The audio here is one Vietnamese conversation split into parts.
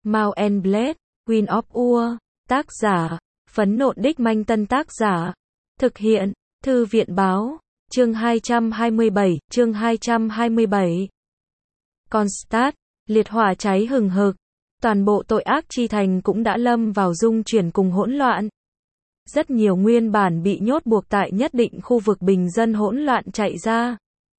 Mount and Blade, Queen of War, tác giả, Phấn Nộn Đích Manh Tân tác giả, thực hiện, Thư viện báo, chương 227. Kronstadt, liệt hỏa cháy hừng hực, toàn bộ tội ác chi thành cũng đã lâm vào dung chuyển cùng hỗn loạn. Rất nhiều nguyên bản bị nhốt buộc tại nhất định khu vực bình dân hỗn loạn chạy ra.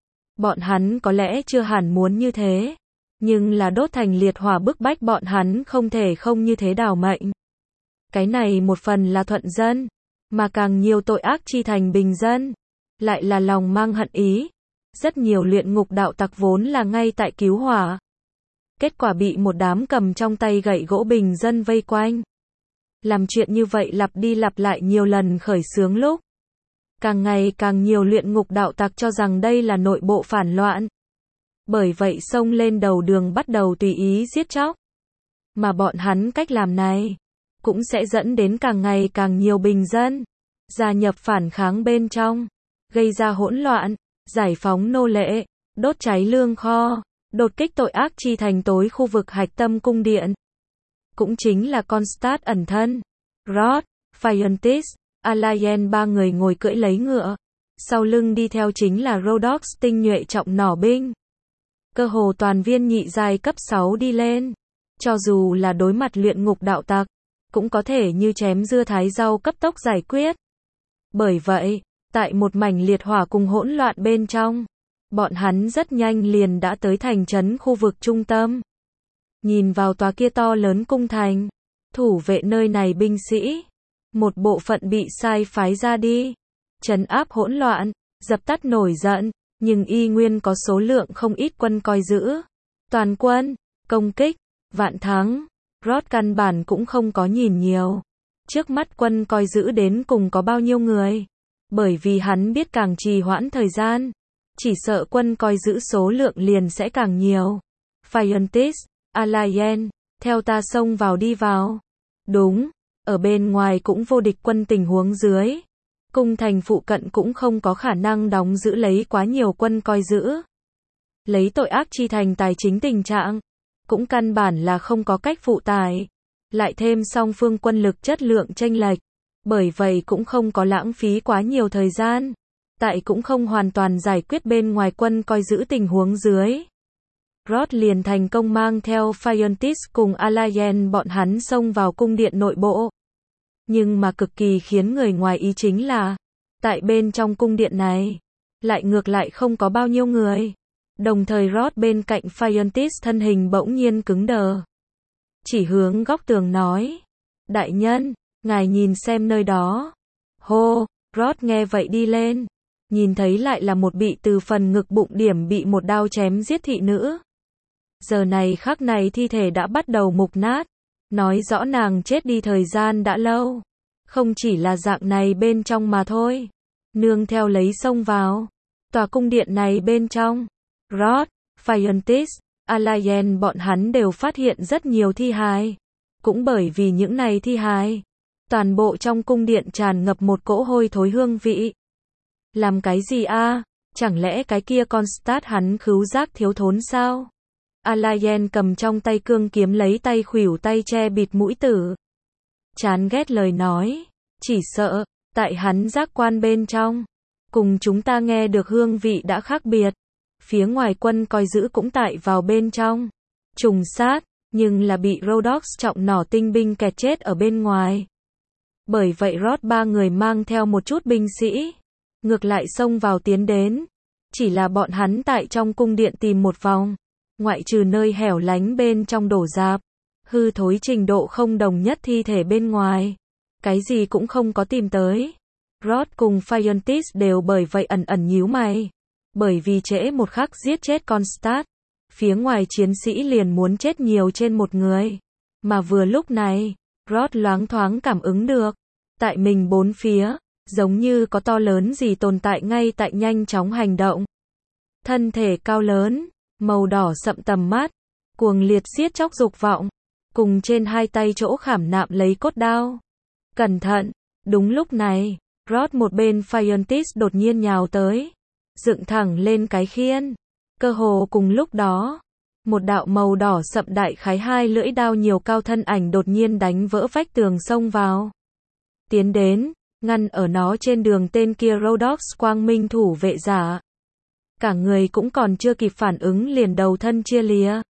Bọn hắn có lẽ chưa hẳn muốn như thế, nhưng là đốt thành liệt hỏa bức bách bọn hắn không thể không như thế đảo mệnh. Cái này một phần là thuận dân, mà càng nhiều tội ác chi thành bình dân, lại là lòng mang hận ý. Rất nhiều luyện ngục đạo tặc vốn là ngay tại cứu hỏa. Kết quả bị một đám cầm trong tay gậy gỗ bình dân vây quanh. Làm chuyện như vậy lặp đi lặp lại nhiều lần khởi xướng lúc. Càng ngày càng nhiều luyện ngục đạo tặc cho rằng đây là nội bộ phản loạn. Bởi vậy xông lên đầu đường bắt đầu tùy ý giết chóc. Mà bọn hắn cách làm này, cũng sẽ dẫn đến càng ngày càng nhiều bình dân gia nhập phản kháng bên trong, gây ra hỗn loạn, giải phóng nô lệ, đốt cháy lương kho, đột kích tội ác chi thành tối khu vực hạch tâm cung điện. Cũng chính là Kronstadt ẩn thân. Roth, Fiontis, Alayen ba người ngồi cưỡi lấy ngựa. Sau lưng đi theo chính là Rhodox tinh nhuệ trọng nỏ binh. Cơ hồ toàn viên nhị giai cấp 6 đi lên. Cho dù là đối mặt luyện ngục đạo tặc, cũng có thể như chém dưa thái rau cấp tốc giải quyết. Bởi vậy, tại một mảnh liệt hỏa cùng hỗn loạn bên trong, bọn hắn rất nhanh liền đã tới thành trấn khu vực trung tâm. Nhìn vào tòa kia to lớn cung thành, thủ vệ nơi này binh sĩ, một bộ phận bị sai phái ra đi, trấn áp hỗn loạn, dập tắt nổi giận, nhưng y nguyên có số lượng không ít quân coi giữ. Toàn quân, công kích, vạn thắng. Roth căn bản cũng không có nhìn nhiều. Trước mắt quân coi giữ đến cùng có bao nhiêu người. Bởi vì hắn biết càng trì hoãn thời gian, chỉ sợ quân coi giữ số lượng liền sẽ càng nhiều. Fiontis, Alayen, theo ta xông vào đi vào. Đúng, ở bên ngoài cũng vô địch quân tình huống dưới. Cung thành phụ cận cũng không có khả năng đóng giữ lấy quá nhiều quân coi giữ. Lấy tội ác chi thành tài chính tình trạng, cũng căn bản là không có cách phụ tải. Lại thêm song phương quân lực chất lượng chênh lệch. Bởi vậy cũng không có lãng phí quá nhiều thời gian. Tại cũng không hoàn toàn giải quyết bên ngoài quân coi giữ tình huống dưới. Roth liền thành công mang theo Fiontis cùng Alayen bọn hắn xông vào cung điện nội bộ. Nhưng mà cực kỳ khiến người ngoài ý chính là, tại bên trong cung điện này, lại ngược lại không có bao nhiêu người. Đồng thời Roth bên cạnh Fiontis thân hình bỗng nhiên cứng đờ. Chỉ hướng góc tường nói, đại nhân, ngài nhìn xem nơi đó. Hô, Roth nghe vậy đi lên, nhìn thấy lại là một bị từ phần ngực bụng điểm bị một đao chém giết thị nữ. Giờ này khắc này thi thể đã bắt đầu mục nát, nói rõ nàng chết đi thời gian đã lâu. Không chỉ là dạng này bên trong mà thôi. Nương theo lấy xông vào tòa cung điện này bên trong, Roth, Fiontis, Alayen bọn hắn đều phát hiện rất nhiều thi hài. Cũng bởi vì những này thi hài, toàn bộ trong cung điện tràn ngập một cỗ hôi thối hương vị. Làm cái gì a? Chẳng lẽ cái kia Kronstadt hắn khứu giác thiếu thốn sao? Alayen cầm trong tay cương kiếm lấy tay khuỷu tay che bịt mũi tử. Chán ghét lời nói, chỉ sợ, tại hắn giác quan bên trong, cùng chúng ta nghe được hương vị đã khác biệt. Phía ngoài quân coi giữ cũng tại vào bên trong, trùng sát, nhưng là bị Rhodox trọng nỏ tinh binh kẹt chết ở bên ngoài. Bởi vậy Roth ba người mang theo một chút binh sĩ, ngược lại xông vào tiến đến. Chỉ là bọn hắn tại trong cung điện tìm một vòng, ngoại trừ nơi hẻo lánh bên trong đổ rạp, hư thối trình độ không đồng nhất thi thể bên ngoài, cái gì cũng không có tìm tới. Roth cùng Fiontis đều bởi vậy ẩn ẩn nhíu mày. Bởi vì trễ một khắc giết chết Kronstadt, phía ngoài chiến sĩ liền muốn chết nhiều trên một người. Mà vừa lúc này, Roth loáng thoáng cảm ứng được, tại mình bốn phía, giống như có to lớn gì tồn tại ngay tại nhanh chóng hành động. Thân thể cao lớn, màu đỏ sậm tầm mắt, cuồng liệt giết chóc dục vọng, cùng trên hai tay chỗ khảm nạm lấy cốt đao. Cẩn thận, đúng lúc này, Roth một bên Fiontis đột nhiên nhào tới, dựng thẳng lên cái khiên. Cơ hồ cùng lúc đó, một đạo màu đỏ sậm đại khái 2 lưỡi đao nhiều cao thân ảnh đột nhiên đánh vỡ vách tường xông vào. Tiến đến, ngăn ở nó trên đường tên kia Rhodox quang minh thủ vệ giả. Cả người cũng còn chưa kịp phản ứng liền đầu thân chia lìa.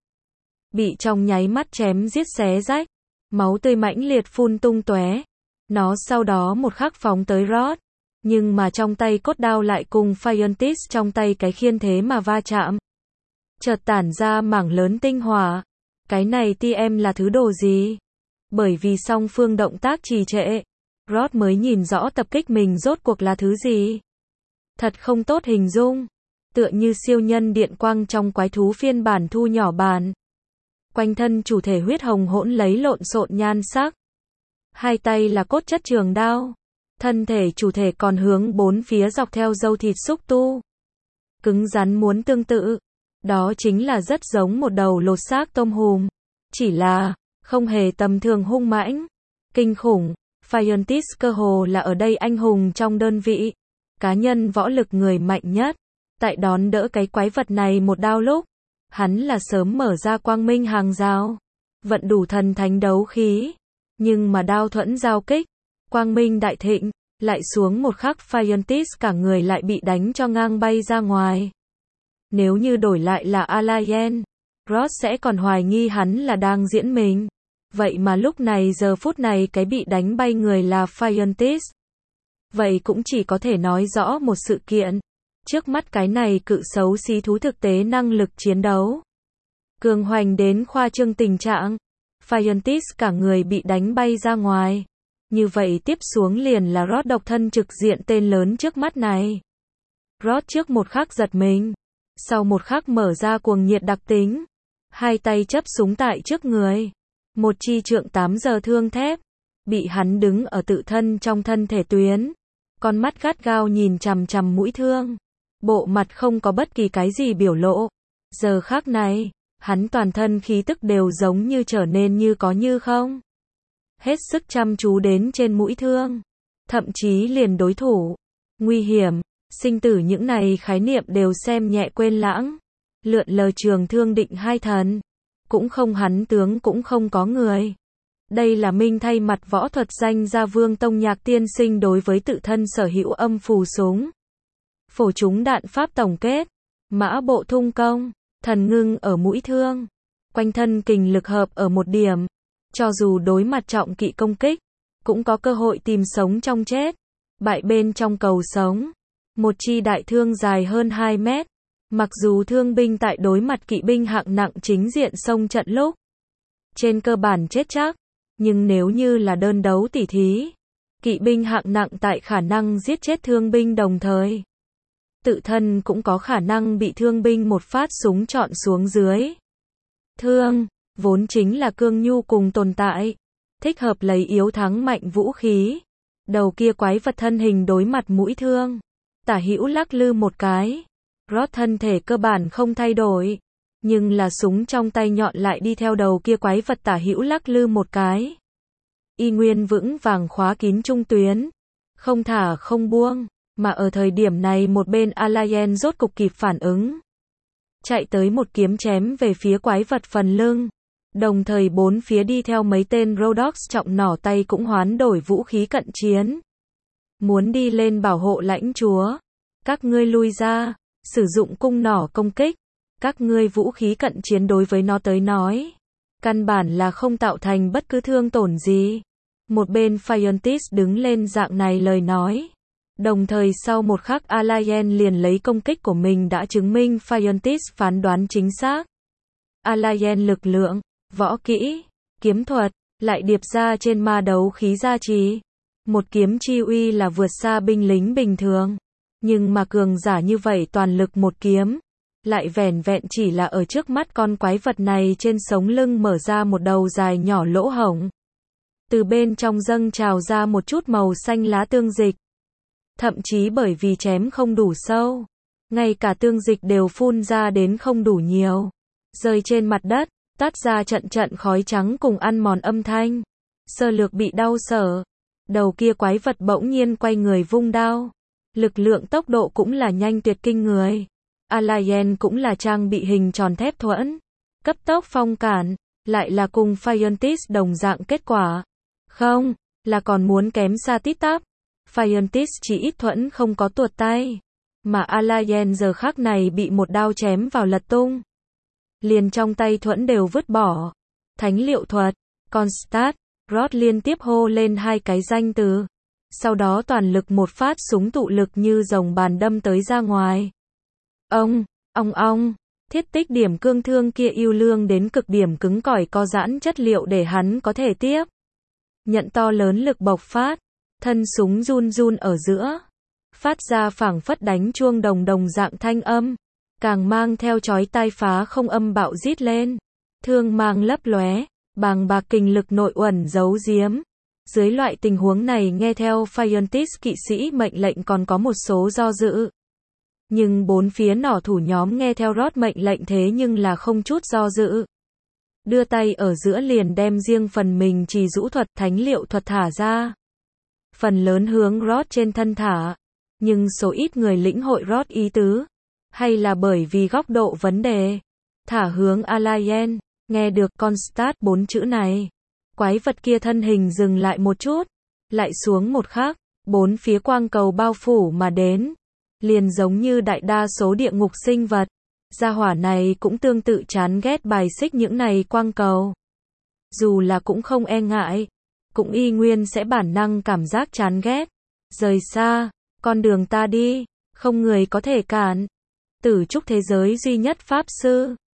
Bị trong nháy mắt chém giết xé rách, máu tươi mãnh liệt phun tung tóe. Nó sau đó một khắc phóng tới Rod, nhưng mà trong tay cốt đao lại cùng Phiontis trong tay cái khiên thế mà va chạm. Chợt tản ra mảng lớn tinh hỏa. Cái này TM là thứ đồ gì? Bởi vì song phương động tác trì trệ, Rod mới nhìn rõ tập kích mình rốt cuộc là thứ gì. Thật không tốt hình dung. Tựa như siêu nhân điện quang trong quái thú phiên bản thu nhỏ bản. Quanh thân chủ thể huyết hồng hỗn lấy lộn xộn nhan sắc. Hai tay là cốt chất trường đao. Thân thể chủ thể còn hướng bốn phía dọc theo râu thịt xúc tu. Cứng rắn muốn tương tự. Đó chính là rất giống một đầu lột xác tôm hùm. Chỉ là, không hề tầm thường hung mãnh. Kinh khủng. Phiontis cơ hồ là ở đây anh hùng trong đơn vị. Cá nhân võ lực người mạnh nhất. Tại đón đỡ cái quái vật này một đao lúc. Hắn là sớm mở ra quang minh hàng rào. Vận đủ thần thánh đấu khí. Nhưng mà đao thuẫn giao kích. Quang minh đại thịnh. Lại xuống một khắc Phiontis cả người lại bị đánh cho ngang bay ra ngoài. Nếu như đổi lại là Alayen, Ross sẽ còn hoài nghi hắn là đang diễn mình. Vậy mà lúc này giờ phút này cái bị đánh bay người là Phiontis. Vậy cũng chỉ có thể nói rõ một sự kiện. Trước mắt cái này cự xấu xí thú thực tế năng lực chiến đấu. Cường hoành đến khoa trương tình trạng. Phiontis cả người bị đánh bay ra ngoài. Như vậy tiếp xuống liền là Ross độc thân trực diện tên lớn trước mắt này. Ross trước một khắc giật mình. Sau một khắc mở ra cuồng nhiệt đặc tính. Hai tay chấp súng tại trước người. Một chi trượng 8 giờ thương thép. Bị hắn đứng ở tự thân trong thân thể tuyến. Con mắt gắt gao nhìn chằm chằm mũi thương. Bộ mặt không có bất kỳ cái gì biểu lộ. Giờ khắc này, hắn toàn thân khí tức đều giống như trở nên như có như không. Hết sức chăm chú đến trên mũi thương. Thậm chí liền đối thủ. Nguy hiểm. Sinh tử những này khái niệm đều xem nhẹ quên lãng. Lượn lờ trường thương định hai thần. Cũng không hắn tướng cũng không có người. Đây là minh thay mặt võ thuật danh gia Vương Tông Nhạc tiên sinh đối với tự thân sở hữu âm phù súng. Phổ trúng đạn pháp tổng kết. Mã bộ thung công. Thần ngưng ở mũi thương. Quanh thân kình lực hợp ở một điểm. Cho dù đối mặt trọng kỵ công kích. Cũng có cơ hội tìm sống trong chết. Bại bên trong cầu sống. Một chi đại thương dài hơn 2 mét. Mặc dù thương binh tại đối mặt kỵ binh hạng nặng chính diện xông trận lúc. Trên cơ bản chết chắc. Nhưng nếu như là đơn đấu tỉ thí. Kỵ binh hạng nặng tại khả năng giết chết thương binh đồng thời. Tự thân cũng có khả năng bị thương binh một phát súng chọn xuống dưới. Thương, vốn chính là cương nhu cùng tồn tại. Thích hợp lấy yếu thắng mạnh vũ khí. Đầu kia quái vật thân hình đối mặt mũi thương. Tả hữu lắc lư một cái. Ross thân thể cơ bản không thay đổi. Nhưng là súng trong tay nhọn lại đi theo đầu kia quái vật tả hữu lắc lư một cái. Y nguyên vững vàng khóa kín trung tuyến. Không thả không buông. Mà ở thời điểm này một bên Alayen rốt cục kịp phản ứng. Chạy tới một kiếm chém về phía quái vật phần lưng. Đồng thời bốn phía đi theo mấy tên Rhodox trọng nỏ tay cũng hoán đổi vũ khí cận chiến. Muốn đi lên bảo hộ lãnh chúa. Các ngươi lui ra. Sử dụng cung nỏ công kích. Các ngươi vũ khí cận chiến đối với nó tới nói. Căn bản là không tạo thành bất cứ thương tổn gì. Một bên Phiontis đứng lên dạng này lời nói. Đồng thời sau một khắc Alayen liền lấy công kích của mình đã chứng minh Phiontis phán đoán chính xác. Alayen lực lượng, võ kỹ, kiếm thuật, lại điệp ra trên ma đấu khí gia trì. Một kiếm chi uy là vượt xa binh lính bình thường. Nhưng mà cường giả như vậy toàn lực một kiếm. Lại vẻn vẹn chỉ là ở trước mắt con quái vật này trên sống lưng mở ra một đầu dài nhỏ lỗ hổng. Từ bên trong dâng trào ra một chút màu xanh lá tương dịch. Thậm chí bởi vì chém không đủ sâu. Ngay cả tương dịch đều phun ra đến không đủ nhiều. Rơi trên mặt đất, tát ra trận trận khói trắng cùng ăn mòn âm thanh. Sơ lược bị đau sở. Đầu kia quái vật bỗng nhiên quay người vung đao. Lực lượng tốc độ cũng là nhanh tuyệt kinh người. Alayen cũng là trang bị hình tròn thép thuẫn. Cấp tốc phong cản, lại là cùng Fiontis đồng dạng kết quả. Không, là còn muốn kém xa tít tắp. Fiontis chỉ ít thuẫn không có tuột tay. Mà Alayen giờ khắc này bị một đao chém vào lật tung. Liền trong tay thuẫn đều vứt bỏ. Thánh liệu thuật, Constat, Rod liên tiếp hô lên hai cái danh từ. Sau đó toàn lực một phát súng tụ lực như rồng bàn đâm tới ra ngoài. Ong, thiết tích điểm cương thương kia yêu lương đến cực điểm cứng cỏi co giãn chất liệu để hắn có thể tiếp nhận to lớn lực bộc phát, thân súng run run ở giữa, phát ra phảng phất đánh chuông đồng dạng thanh âm, càng mang theo chói tai phá không âm bạo rít lên, thương mang lấp lóe, bàng bạc kình lực nội uẩn giấu giếm. Dưới loại tình huống này nghe theo Fiontis kỵ sĩ mệnh lệnh còn có một số do dự. Nhưng bốn phía nỏ thủ nhóm nghe theo Rod mệnh lệnh thế nhưng là không chút do dự. Đưa tay ở giữa liền đem riêng phần mình trì rũ thuật thánh liệu thuật thả ra. Phần lớn hướng Rod trên thân thả. Nhưng số ít người lĩnh hội Rod ý tứ. Hay là bởi vì góc độ vấn đề. Thả hướng Alayen, nghe được Constat 4 chữ này. Quái vật kia thân hình dừng lại một chút. Lại xuống một khắc, bốn phía quang cầu bao phủ mà đến. Liền giống như đại đa số địa ngục sinh vật. Gia hỏa này cũng tương tự chán ghét bài xích những này quang cầu. Dù là cũng không e ngại. Cũng y nguyên sẽ bản năng cảm giác chán ghét. Rời xa, con đường ta đi, không người có thể cản. Tử trúc thế giới duy nhất pháp sư.